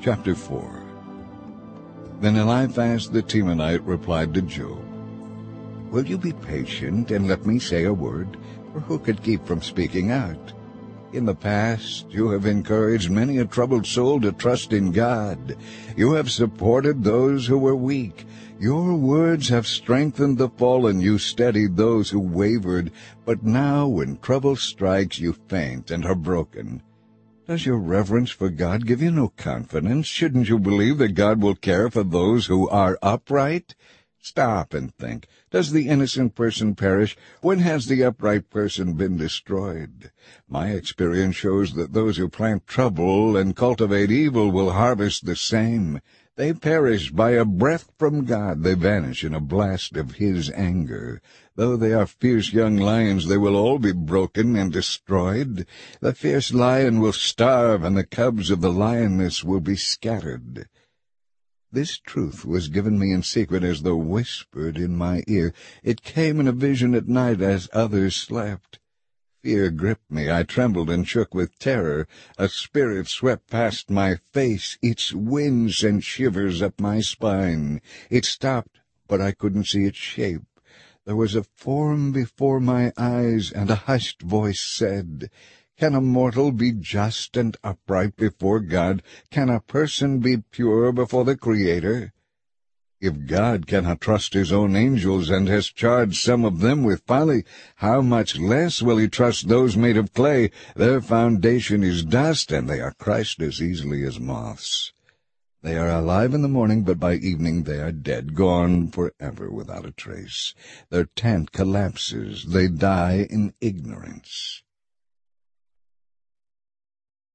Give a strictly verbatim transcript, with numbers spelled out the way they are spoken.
Chapter four. Then Eliphaz the Temanite replied to Job, "Will you be patient and let me say a word? For who could keep from speaking out? In the past you have encouraged many a troubled soul to trust in God. You have supported those who were weak. Your words have strengthened the fallen. You steadied those who wavered. But now when trouble strikes, you faint and are broken. Does your reverence for God give you no confidence? Shouldn't you believe that God will care for those who are upright? Stop and think. Does the innocent person perish? When has the upright person been destroyed? My experience shows that those who plant trouble and cultivate evil will harvest the same. They perish by a breath from God. They vanish in a blast of His anger. Though they are fierce young lions, they will all be broken and destroyed. The fierce lion will starve, and the cubs of the lioness will be scattered." This truth was given me in secret as though whispered in my ear. It came in a vision at night as others slept. Fear gripped me. I trembled and shook with terror. A spirit swept past my face. Its wind sent shivers up my spine. It stopped, but I couldn't see its shape. There was a form before my eyes, and a hushed voice said, "Can a mortal be just and upright before God? Can a person be pure before the Creator? If God cannot trust His own angels and has charged some of them with folly, how much less will He trust those made of clay? Their foundation is dust, and they are crushed as easily as moths. They are alive in the morning, but by evening they are dead, gone forever without a trace. Their tent collapses. They die in ignorance.